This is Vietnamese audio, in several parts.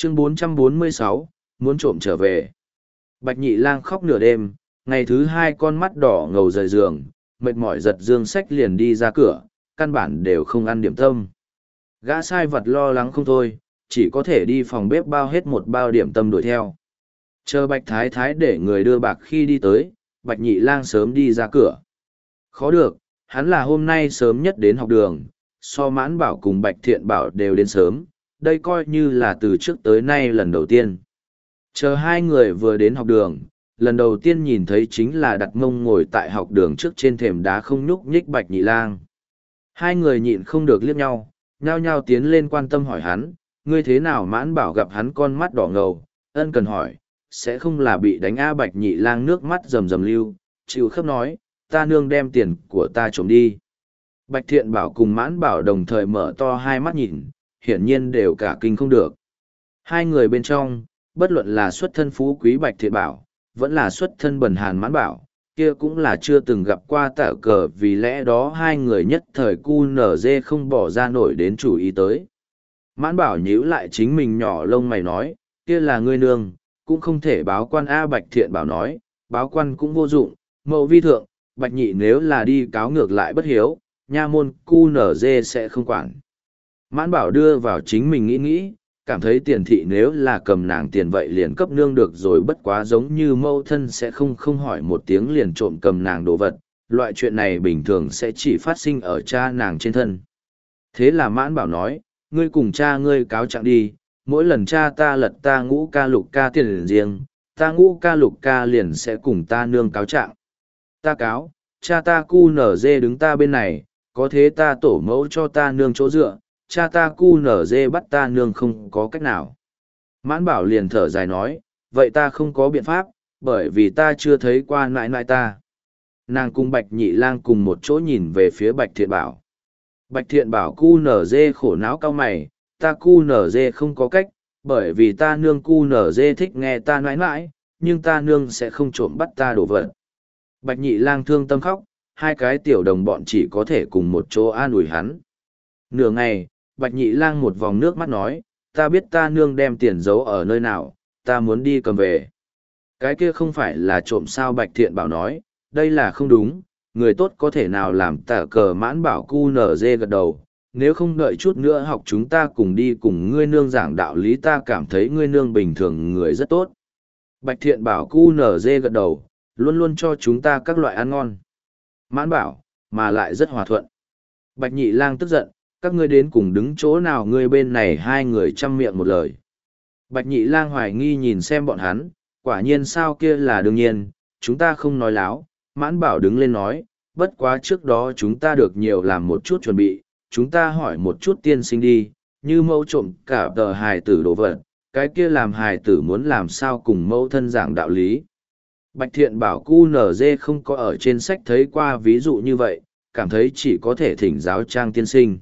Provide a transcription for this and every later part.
Chương 446, muốn trộm trở về. Bạch Nhị Lang khóc nửa đêm, ngày thứ hai con mắt đỏ ngầu rời giường, mệt mỏi giật dương sách liền đi ra cửa, căn bản đều không ăn điểm tâm. Gã sai vật lo lắng không thôi, chỉ có thể đi phòng bếp bao hết một bao điểm tâm đuổi theo. Chờ Bạch Thái Thái để người đưa bạc khi đi tới, Bạch Nhị Lang sớm đi ra cửa. Khó được, hắn là hôm nay sớm nhất đến học đường, so Mãn Bảo cùng Bạch Thiện Bảo đều đến sớm, đây coi như là từ trước tới nay lần đầu tiên. Chờ hai người vừa đến học đường, lần đầu tiên nhìn thấy chính là đặt mông ngồi tại học đường trước trên thềm đá không nhúc nhích Bạch Nhị Lang. Hai người nhịn không được liếc nhau, nhao nhao tiến lên quan tâm hỏi hắn, ngươi thế nào? Mãn Bảo gặp hắn con mắt đỏ ngầu, ân cần hỏi, sẽ không là bị đánh a? Bạch Nhị Lang nước mắt rầm rầm lưu, chịu khớp nói, ta nương đem tiền của ta trộm đi. Bạch Thiện Bảo cùng Mãn Bảo đồng thời mở to hai mắt nhìn, hiển nhiên đều cả kinh không được. Hai người bên trong, bất luận là xuất thân phú quý Bạch Thiện Bảo, vẫn là xuất thân bần hàn Mãn Bảo, kia cũng là chưa từng gặp qua tả cờ, vì lẽ đó hai người nhất thời cu nở dê không bỏ ra nổi đến chủ ý tới. Mãn Bảo nhíu lại chính mình nhỏ lông mày nói, kia là ngươi nương, cũng không thể báo quan a. Bạch Thiện Bảo nói, báo quan cũng vô dụng, mẫu vi thượng, Bạch Nhị nếu là đi cáo ngược lại bất hiếu, nha môn cu nở dê sẽ không quản. Mãn Bảo đưa vào chính mình nghĩ, cảm thấy tiền thị nếu là cầm nàng tiền vậy liền cấp nương được rồi, bất quá giống như mâu thân sẽ không hỏi một tiếng liền trộm cầm nàng đồ vật, loại chuyện này bình thường sẽ chỉ phát sinh ở cha nàng trên thân. Thế là Mãn Bảo nói, ngươi cùng cha ngươi cáo trạng đi, mỗi lần cha ta lật ta ngũ ca lục ca tiền riêng, ta ngũ ca lục ca liền sẽ cùng ta nương cáo trạng. Ta cáo, cha ta cu nở dê đứng ta bên này, có thế ta tổ mẫu cho ta nương chỗ dựa, cha ta cu nở dê bắt ta nương không có cách nào. Mãn Bảo liền thở dài nói, vậy ta không có biện pháp, bởi vì ta chưa thấy qua nại nại ta. Nàng cùng Bạch Nhị Lang cùng một chỗ nhìn về phía Bạch Thiện Bảo. Bạch Thiện Bảo cu nở dê khổ não cao mày, ta cu nở dê không có cách, bởi vì ta nương cu nở dê thích nghe ta nãi nãi, nhưng ta nương sẽ không trộm bắt ta đổ vật. Bạch Nhị Lang thương tâm khóc, hai cái tiểu đồng bọn chỉ có thể cùng một chỗ an ủi hắn. Nửa ngày, Bạch Nhị Lang một vòng nước mắt nói, ta biết ta nương đem tiền giấu ở nơi nào, ta muốn đi cầm về. Cái kia không phải là trộm sao? Bạch Thiện Bảo nói, đây là không đúng, người tốt có thể nào làm tả cờ. Mãn Bảo cu nở dê gật đầu, nếu không đợi chút nữa học chúng ta cùng đi cùng ngươi nương giảng đạo lý, ta cảm thấy ngươi nương bình thường người rất tốt. Bạch Thiện Bảo cu nở dê gật đầu, luôn luôn cho chúng ta các loại ăn ngon. Mãn Bảo, mà lại rất hòa thuận. Bạch Nhị Lang tức giận, các ngươi đến cùng đứng chỗ nào? Ngươi bên này hai người chăm miệng một lời. Bạch Nhị Lang hoài nghi nhìn xem bọn hắn, quả nhiên sao? Kia là đương nhiên, chúng ta không nói láo. Mãn Bảo đứng lên nói, bất quá trước đó chúng ta được nhiều làm một chút chuẩn bị, chúng ta hỏi một chút tiên sinh đi, như mẫu trộm cả tờ hài tử đồ vật, cái kia làm hài tử muốn làm sao cùng mẫu thân giảng đạo lý. Bạch Thiện Bảo cu nở dê không có ở trên sách thấy qua ví dụ như vậy, cảm thấy chỉ có thể thỉnh giáo Trang tiên sinh.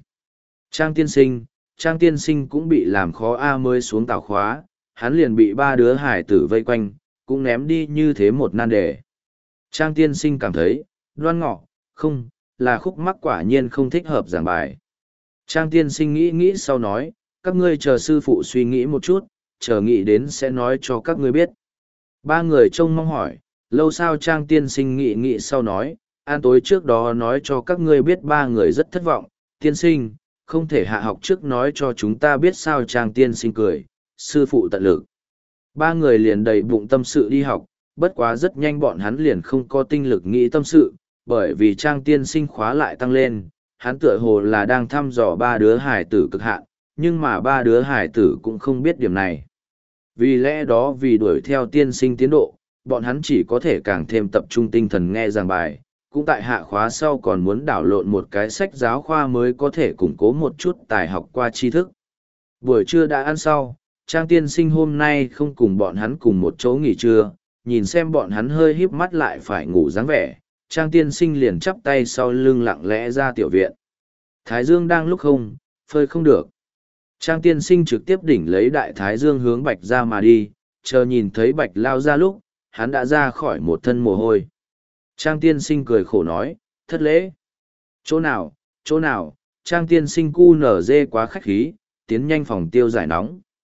Trang tiên sinh cũng bị làm khó a, mới xuống tảo khóa, hắn liền bị ba đứa hải tử vây quanh, cũng ném đi như thế một nan đề. Trang tiên sinh cảm thấy, Đoan Ngọ, không, là khúc mắc quả nhiên không thích hợp giảng bài. Trang tiên sinh nghĩ sau nói, các ngươi chờ sư phụ suy nghĩ một chút, chờ nghĩ đến sẽ nói cho các ngươi biết. Ba người trông mong hỏi, lâu sao? Trang tiên sinh nghĩ sau nói, an tối trước đó nói cho các ngươi biết. Ba người rất thất vọng, tiên sinh, không thể hạ học trước nói cho chúng ta biết sao? Trang tiên sinh cười, sư phụ tận lực. Ba người liền đầy bụng tâm sự đi học, bất quá rất nhanh bọn hắn liền không có tinh lực nghĩ tâm sự, bởi vì Trang tiên sinh khóa lại tăng lên, hắn tựa hồ là đang thăm dò ba đứa hải tử cực hạn, nhưng mà ba đứa hải tử cũng không biết điểm này. Vì lẽ đó vì đuổi theo tiên sinh tiến độ, bọn hắn chỉ có thể càng thêm tập trung tinh thần nghe giảng bài, cũng tại hạ khóa sau còn muốn đảo lộn một cái sách giáo khoa mới có thể củng cố một chút tài học qua tri thức. Buổi trưa đã ăn sau, Trang tiên sinh hôm nay không cùng bọn hắn cùng một chỗ nghỉ trưa, nhìn xem bọn hắn hơi híp mắt lại phải ngủ dáng vẻ, Trang tiên sinh liền chắp tay sau lưng lặng lẽ ra tiểu viện. Thái dương đang lúc không, phơi không được. Trang tiên sinh trực tiếp đỉnh lấy đại thái dương hướng Bạch ra mà đi, chờ nhìn thấy Bạch lao ra lúc, hắn đã ra khỏi một thân mồ hôi. Trang tiên sinh cười khổ nói, thất lễ. Chỗ nào? Trang tiên sinh cu nở dê quá khách khí, tiến nhanh phòng tiêu giải nóng.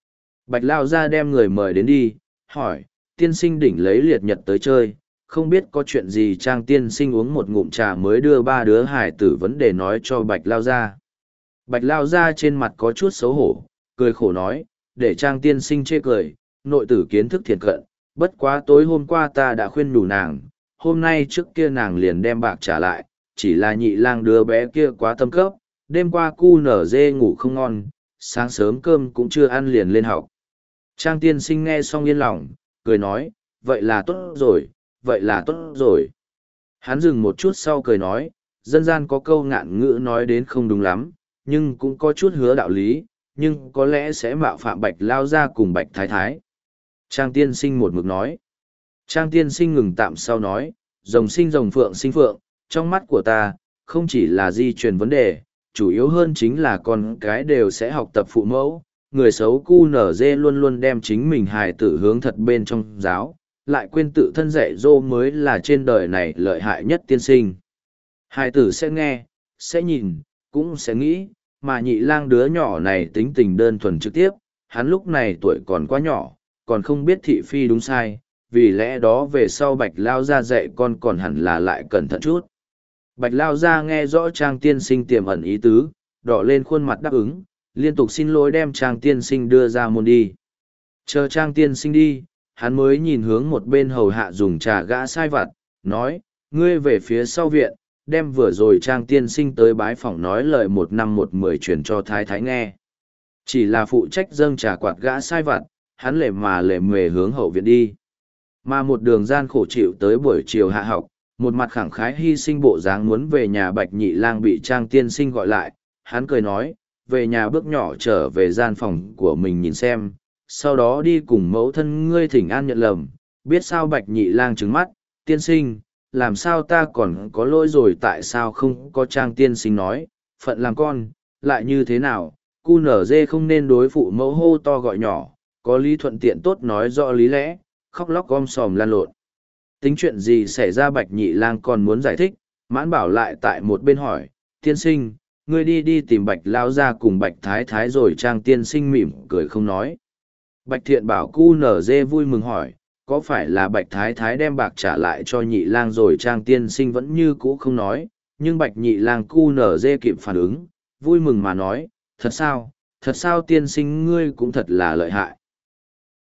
Bạch Lao ra đem người mời đến đi, hỏi, tiên sinh đỉnh lấy liệt nhật tới chơi, không biết có chuyện gì. Trang tiên sinh uống một ngụm trà mới đưa ba đứa hải tử vấn đề nói cho Bạch Lao ra. Bạch Lao ra trên mặt có chút xấu hổ, cười khổ nói, để Trang tiên sinh chê cười, nội tử kiến thức thiệt cận, bất quá tối hôm qua ta đã khuyên đủ nàng, hôm nay trước kia nàng liền đem bạc trả lại, chỉ là nhị lang đứa bé kia quá tâm cấp, đêm qua cu nở dê ngủ không ngon, sáng sớm cơm cũng chưa ăn liền lên học. Trang tiên sinh nghe xong yên lòng, cười nói, vậy là tốt rồi, vậy là tốt rồi. Hắn dừng một chút sau cười nói, dân gian có câu ngạn ngữ nói đến không đúng lắm, nhưng cũng có chút hứa đạo lý, nhưng có lẽ sẽ mạo phạm Bạch Lao ra cùng Bạch Thái Thái. Trang tiên sinh một mực nói. Trang tiên sinh ngừng tạm sau nói, rồng sinh rồng phượng sinh phượng, trong mắt của ta, không chỉ là di truyền vấn đề, chủ yếu hơn chính là con cái đều sẽ học tập phụ mẫu. Người xấu cu nở dê luôn luôn đem chính mình hài tử hướng thật bên trong giáo, lại quên tự thân dạy dỗ mới là trên đời này lợi hại nhất tiên sinh. Hài tử sẽ nghe, sẽ nhìn, cũng sẽ nghĩ, mà nhị lang đứa nhỏ này tính tình đơn thuần trực tiếp, hắn lúc này tuổi còn quá nhỏ, còn không biết thị phi đúng sai, vì lẽ đó về sau Bạch Lao ra dạy con còn hẳn là lại cẩn thận chút. Bạch Lao ra nghe rõ Trang tiên sinh tiềm ẩn ý tứ, đỏ lên khuôn mặt đáp ứng, liên tục xin lỗi đem Trang tiên sinh đưa ra môn đi. Chờ Trang tiên sinh đi, hắn mới nhìn hướng một bên hầu hạ dùng trà gã sai vặt, nói, ngươi về phía sau viện, đem vừa rồi Trang tiên sinh tới bái phỏng nói lời 1 năm 1 10 truyền cho Thái Thái nghe. Chỉ là phụ trách dâng trà quạt gã sai vặt, hắn lề mề hướng hậu viện đi. Mà một đường gian khổ chịu tới buổi chiều hạ học, một mặt khẳng khái hy sinh bộ dáng muốn về nhà Bạch Nhị Lang bị Trang tiên sinh gọi lại, hắn cười nói, về nhà bước nhỏ trở về gian phòng của mình nhìn xem, sau đó đi cùng mẫu thân ngươi thỉnh an nhận lầm, biết sao Bạch Nhị Lang trừng mắt, tiên sinh, làm sao ta còn có lỗi rồi tại sao không có. Trang tiên sinh nói, phận làm con, lại như thế nào, cu nở dê không nên đối phụ mẫu hô to gọi nhỏ, có lý thuận tiện tốt nói rõ lý lẽ, khóc lóc gom sòm lan lộn. Tính chuyện gì xảy ra Bạch Nhị Lang còn muốn giải thích, Mãn Bảo lại tại một bên hỏi, tiên sinh, ngươi đi tìm Bạch Lao ra cùng Bạch Thái Thái rồi. Trang tiên sinh mỉm cười không nói. Bạch Thiện Bảo cu nở dê vui mừng hỏi, có phải là Bạch Thái Thái đem bạc trả lại cho Nhị Lang rồi. Trang tiên sinh vẫn như cũ không nói, nhưng Bạch Nhị Lang cu nở dê kịp phản ứng, vui mừng mà nói, thật sao tiên sinh ngươi cũng thật là lợi hại.